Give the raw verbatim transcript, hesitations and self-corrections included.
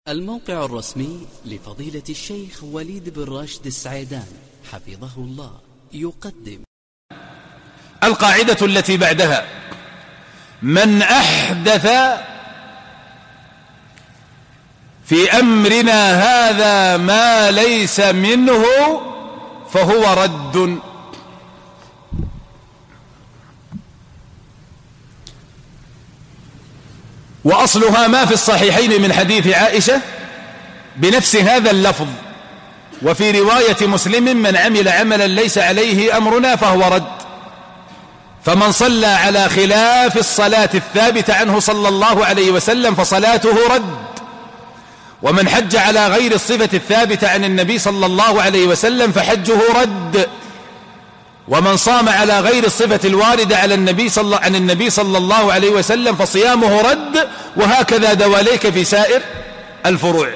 الموقع الرسمي لفضيلة الشيخ وليد بن راشد السعيدان حفظه الله يقدم القاعدة التي بعدها: من أحدث في أمرنا هذا ما ليس منه فهو رد. وأصلها ما في الصحيحين من حديث عائشة بنفس هذا اللفظ، وفي رواية مسلم: من عمل عملا ليس عليه أمرنا فهو رد. فمن صلى على خلاف الصلاة الثابتة عنه صلى الله عليه وسلم فصلاته رد، ومن حج على غير الصفة الثابتة عن النبي صلى الله عليه وسلم فحجه رد، ومن صام على غير الصفة الواردة على النبي صلى عن النبي صلى الله عليه وسلم فصيامه رد، وهكذا دواليك في سائر الفروع.